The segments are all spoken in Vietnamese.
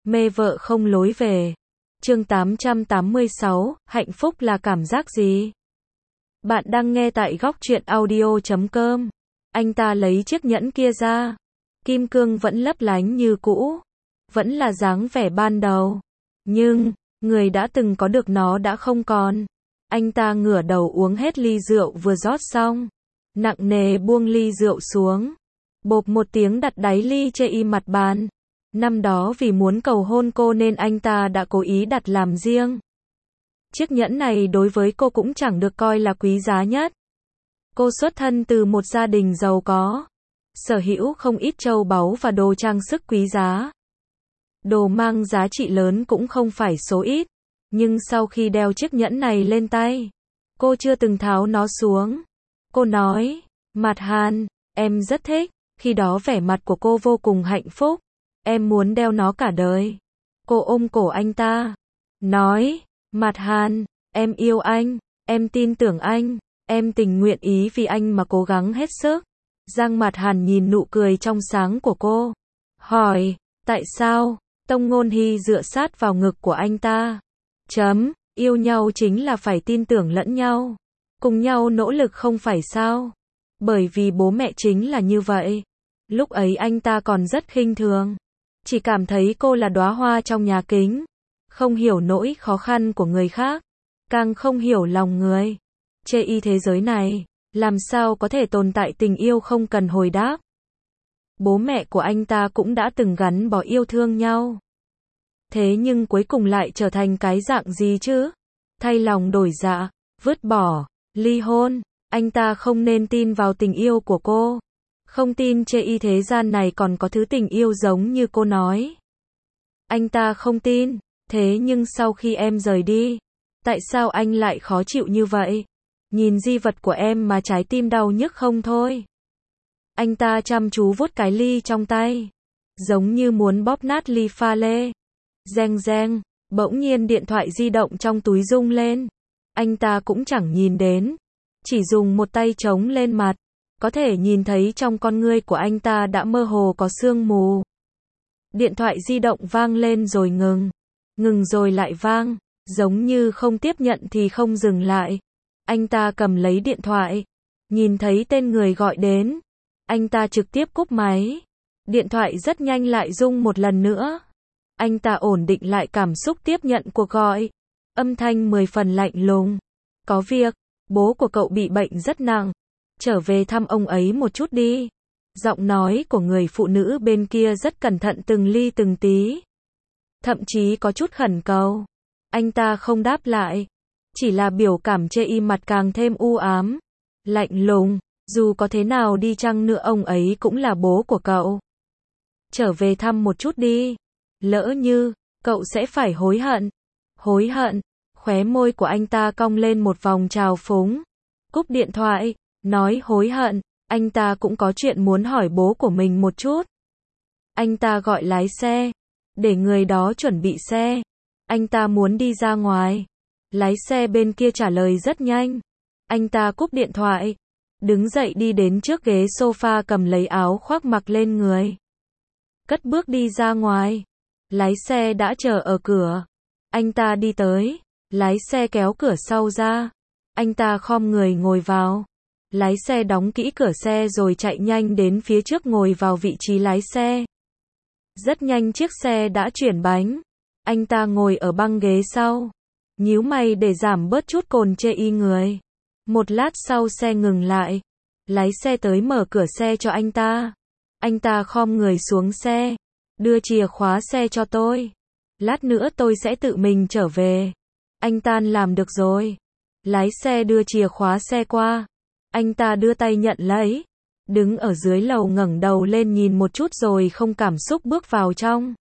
Mê vợ không lối về. Chương 886, hạnh phúc là cảm giác gì? Bạn đang nghe tại góc truyện audio.com. Anh ta lấy chiếc nhẫn kia ra. Kim cương vẫn lấp lánh như cũ. Vẫn là dáng vẻ ban đầu. Nhưng, người đã từng có được nó đã không còn. Anh ta ngửa đầu uống hết ly rượu vừa rót xong. Nặng nề buông ly rượu xuống. Bộp một tiếng đặt đáy ly trên mặt bàn. Năm đó vì muốn cầu hôn cô nên anh ta đã cố ý đặt làm riêng. Chiếc nhẫn này đối với cô cũng chẳng được coi là quý giá nhất. Cô xuất thân từ một gia đình giàu có, sở hữu không ít châu báu và đồ trang sức quý giá. Đồ mang giá trị lớn cũng không phải số ít. Nhưng sau khi đeo chiếc nhẫn này lên tay, cô chưa từng tháo nó xuống. Cô nói, Mạt Hàn, em rất thích. Khi đó vẻ mặt của cô vô cùng hạnh phúc. Em muốn đeo nó cả đời. Cô ôm cổ anh ta, nói, Mạt Hàn, em yêu anh, em tin tưởng anh, em tình nguyện ý vì anh mà cố gắng hết sức. Giang Mạt Hàn nhìn nụ cười trong sáng của cô, hỏi, tại sao? Tông Ngôn Hy dựa sát vào ngực của anh ta. Yêu nhau chính là phải tin tưởng lẫn nhau. Cùng nhau nỗ lực không phải sao? Bởi vì bố mẹ chính là như vậy. Lúc ấy anh ta còn rất khinh thường. Chỉ cảm thấy cô là đóa hoa trong nhà kính. Không hiểu nỗi khó khăn của người khác. Càng không hiểu lòng người. Chê thế giới này, làm sao có thể tồn tại tình yêu không cần hồi đáp. Bố mẹ của anh ta cũng đã từng gắn bó yêu thương nhau. Thế nhưng cuối cùng lại trở thành cái dạng gì chứ? Thay lòng đổi dạ, vứt bỏ, ly hôn. Anh ta không nên tin vào tình yêu của cô. Không tin trên thế gian này còn có thứ tình yêu giống như cô nói. Anh ta không tin. Thế nhưng sau khi em rời đi, tại sao anh lại khó chịu như vậy? Nhìn di vật của em mà trái tim đau nhức không thôi. Anh ta chăm chú vuốt cái ly trong tay, giống như muốn bóp nát ly pha lê. Reng reng, bỗng nhiên điện thoại di động trong túi rung lên. Anh ta cũng chẳng nhìn đến, chỉ dùng một tay chống lên mặt. Có thể nhìn thấy trong con ngươi của anh ta đã mơ hồ có sương mù. Điện thoại di động vang lên rồi ngừng rồi lại vang, giống như không tiếp nhận thì không dừng lại. Anh ta cầm lấy điện thoại, nhìn thấy tên người gọi đến. Anh ta trực tiếp cúp máy. Điện thoại rất nhanh lại rung một lần nữa. Anh ta ổn định lại cảm xúc tiếp nhận cuộc gọi. Âm thanh 10 phần lạnh lùng. Có việc, bố của cậu bị bệnh rất nặng. Trở về thăm ông ấy một chút đi. Giọng nói của người phụ nữ bên kia rất cẩn thận từng ly từng tí. Thậm chí có chút khẩn cầu. Anh ta không đáp lại. Chỉ là biểu cảm chê mặt càng thêm u ám. Lạnh lùng, dù có thế nào đi chăng nữa ông ấy cũng là bố của cậu. Trở về thăm một chút đi. Lỡ như, cậu sẽ phải hối hận. Hối hận, khóe môi của anh ta cong lên một vòng trào phúng. Cúp điện thoại, nói hối hận, anh ta cũng có chuyện muốn hỏi bố của mình một chút. Anh ta gọi lái xe, để người đó chuẩn bị xe. Anh ta muốn đi ra ngoài. Lái xe bên kia trả lời rất nhanh. Anh ta cúp điện thoại, đứng dậy đi đến trước ghế sofa cầm lấy áo khoác mặc lên người. Cất bước đi ra ngoài. Lái xe đã chờ ở cửa. Anh ta đi tới, lái xe kéo cửa sau ra. Anh ta khom người ngồi vào. Lái xe đóng kỹ cửa xe rồi chạy nhanh đến phía trước ngồi vào vị trí lái xe. Rất nhanh chiếc xe đã chuyển bánh. Anh ta ngồi ở băng ghế sau, nhíu mày để giảm bớt chút cồn chê người. Một lát sau xe ngừng lại. Lái xe tới mở cửa xe cho anh ta. Anh ta khom người xuống xe. Đưa chìa khóa xe cho tôi. Lát nữa tôi sẽ tự mình trở về. Anh ta làm được rồi. Lái xe đưa chìa khóa xe qua. Anh ta đưa tay nhận lấy. Đứng ở dưới lầu ngẩng đầu lên nhìn một chút rồi không cảm xúc bước vào trong.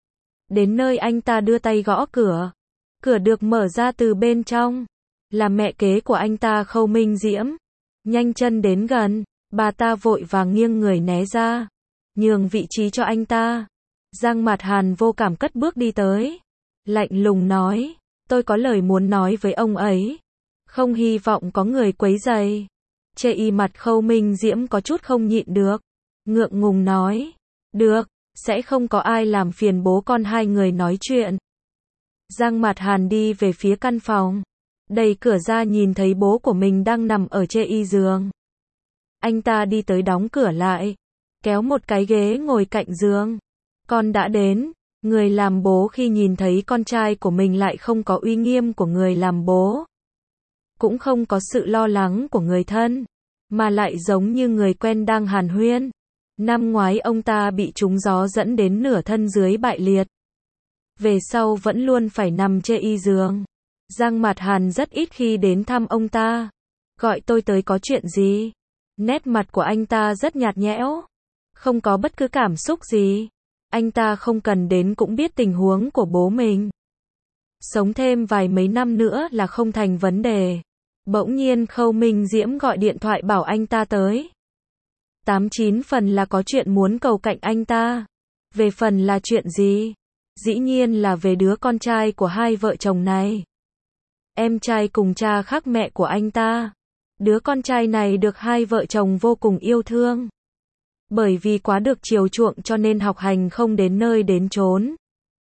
Đến nơi anh ta đưa tay gõ cửa. Cửa được mở ra từ bên trong. Là mẹ kế của anh ta Khâu Minh Diễm. Nhanh chân đến gần. Bà ta vội vàng nghiêng người né ra. Nhường vị trí cho anh ta. Giang Mạt Hàn vô cảm cất bước đi tới. Lạnh lùng nói. Tôi có lời muốn nói với ông ấy. Không hy vọng có người quấy rầy. Chê mặt Khâu Minh Diễm có chút không nhịn được. Ngượng ngùng nói. Được, sẽ không có ai làm phiền bố con hai người nói chuyện. Giang Mạt Hàn đi về phía căn phòng, đẩy cửa ra nhìn thấy bố của mình đang nằm ở trên y giường. Anh ta đi tới đóng cửa lại, kéo một cái ghế ngồi cạnh giường. Con đã đến. Người làm bố khi nhìn thấy con trai của mình lại không có uy nghiêm của người làm bố, cũng không có sự lo lắng của người thân, mà lại giống như người quen đang hàn huyên. Năm ngoái ông ta bị trúng gió dẫn đến nửa thân dưới bại liệt, về sau vẫn luôn phải nằm trên y giường. Giang Mạt Hàn rất ít khi đến thăm ông ta. Gọi tôi tới có chuyện gì? Nét mặt của anh ta rất nhạt nhẽo, không có bất cứ cảm xúc gì. Anh ta không cần đến cũng biết tình huống của bố mình. Sống thêm vài mấy năm nữa là không thành vấn đề. Bỗng nhiên Khâu Minh Diễm gọi điện thoại bảo anh ta tới. 89 phần là có chuyện muốn cầu cạnh anh ta. Về phần là chuyện gì? Dĩ nhiên là về đứa con trai của hai vợ chồng này. Em trai cùng cha khác mẹ của anh ta. Đứa con trai này được hai vợ chồng vô cùng yêu thương. Bởi vì quá được chiều chuộng cho nên học hành không đến nơi đến chốn.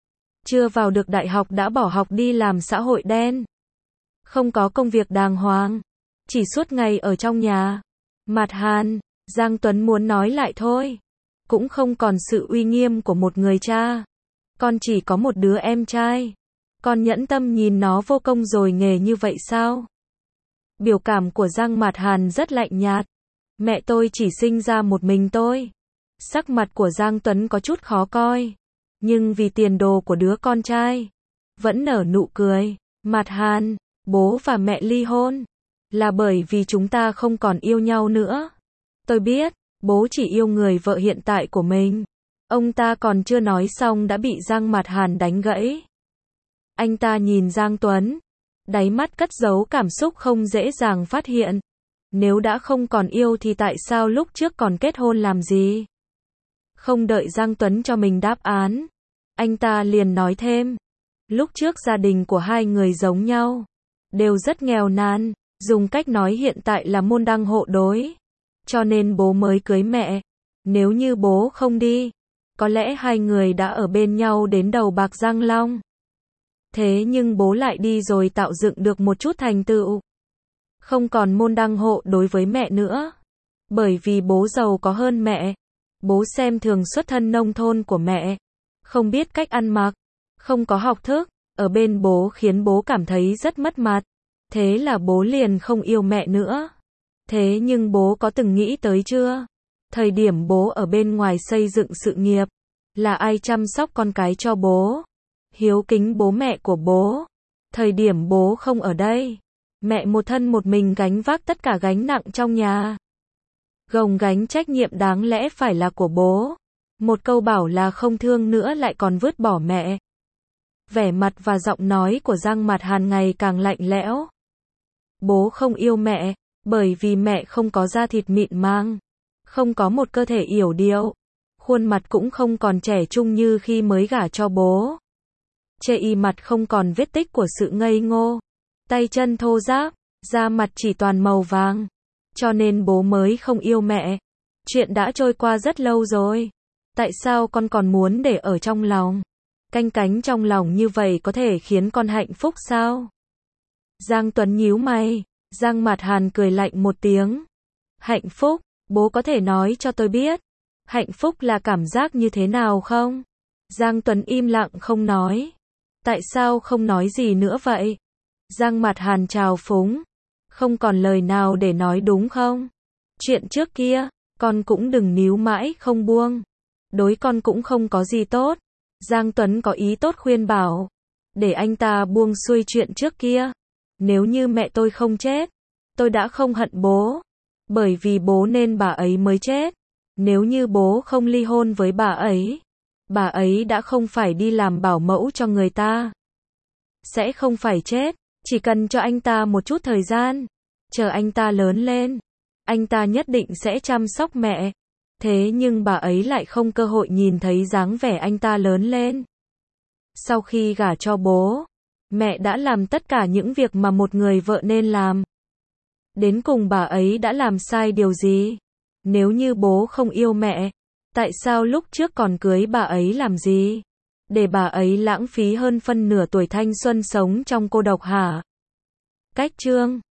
Chưa vào được đại học đã bỏ học đi làm xã hội đen. Không có công việc đàng hoàng, chỉ suốt ngày ở trong nhà. Mạt Hàn, Giang Tuấn muốn nói lại thôi. Cũng không còn sự uy nghiêm của một người cha. Con chỉ có một đứa em trai. Con nhẫn tâm nhìn nó vô công rồi nghề như vậy sao? Biểu cảm của Giang Mạt Hàn rất lạnh nhạt. Mẹ tôi chỉ sinh ra một mình tôi. Sắc mặt của Giang Tuấn có chút khó coi, nhưng vì tiền đồ của đứa con trai, vẫn nở nụ cười. Mạt Hàn, bố và mẹ ly hôn là bởi vì chúng ta không còn yêu nhau nữa. Tôi biết, bố chỉ yêu người vợ hiện tại của mình. Ông ta còn chưa nói xong đã bị Giang Mạt Hàn đánh gãy. Anh ta nhìn Giang Tuấn, đáy mắt cất giấu cảm xúc không dễ dàng phát hiện. Nếu đã không còn yêu thì tại sao lúc trước còn kết hôn làm gì? Không đợi Giang Tuấn cho mình đáp án, anh ta liền nói thêm. Lúc trước gia đình của hai người giống nhau, đều rất nghèo nàn, dùng cách nói hiện tại là môn đăng hộ đối. Cho nên bố mới cưới mẹ. Nếu như bố không đi, có lẽ hai người đã ở bên nhau đến đầu bạc răng long. Thế nhưng bố lại đi rồi tạo dựng được một chút thành tựu. Không còn môn đăng hộ đối với mẹ nữa. Bởi vì bố giàu có hơn mẹ. Bố xem thường xuất thân nông thôn của mẹ. Không biết cách ăn mặc. Không có học thức. Ở bên bố khiến bố cảm thấy rất mất mặt. Thế là bố liền không yêu mẹ nữa. Thế nhưng bố có từng nghĩ tới chưa? Thời điểm bố ở bên ngoài xây dựng sự nghiệp, là ai chăm sóc con cái cho bố? Hiếu kính bố mẹ của bố. Thời điểm bố không ở đây, mẹ một thân một mình gánh vác tất cả gánh nặng trong nhà. Gồng gánh trách nhiệm đáng lẽ phải là của bố. Một câu bảo là không thương nữa lại còn vứt bỏ mẹ. Vẻ mặt và giọng nói của Giang Mạt Hàn ngày càng lạnh lẽo. Bố không yêu mẹ, bởi vì mẹ không có da thịt mịn màng, không có một cơ thể yểu điệu, khuôn mặt cũng không còn trẻ trung như khi mới gả cho bố. Trên y mặt không còn vết tích của sự ngây ngô, tay chân thô ráp, da mặt chỉ toàn màu vàng. Cho nên bố mới không yêu mẹ. Chuyện đã trôi qua rất lâu rồi. Tại sao con còn muốn để ở trong lòng? Canh cánh trong lòng như vậy có thể khiến con hạnh phúc sao? Giang Tuấn nhíu mày. Giang Mạt Hàn cười lạnh một tiếng. Hạnh phúc, bố có thể nói cho tôi biết. Hạnh phúc là cảm giác như thế nào không? Giang Tuấn im lặng không nói. Tại sao không nói gì nữa vậy? Giang Mạt Hàn trào phúng. Không còn lời nào để nói đúng không? Chuyện trước kia, con cũng đừng níu mãi không buông. Đối con cũng không có gì tốt. Giang Tuấn có ý tốt khuyên bảo. Để anh ta buông xuôi chuyện trước kia. Nếu như mẹ tôi không chết, tôi đã không hận bố. Bởi vì bố nên bà ấy mới chết. Nếu như bố không ly hôn với bà ấy đã không phải đi làm bảo mẫu cho người ta. Sẽ không phải chết, chỉ cần cho anh ta một chút thời gian. Chờ anh ta lớn lên, anh ta nhất định sẽ chăm sóc mẹ. Thế nhưng bà ấy lại không cơ hội nhìn thấy dáng vẻ anh ta lớn lên. Sau khi gả cho bố, mẹ đã làm tất cả những việc mà một người vợ nên làm. Đến cùng bà ấy đã làm sai điều gì? Nếu như bố không yêu mẹ, Tại sao lúc trước còn cưới bà ấy làm gì? Để bà ấy lãng phí hơn phân nửa tuổi thanh xuân sống trong cô độc hả? Cách chương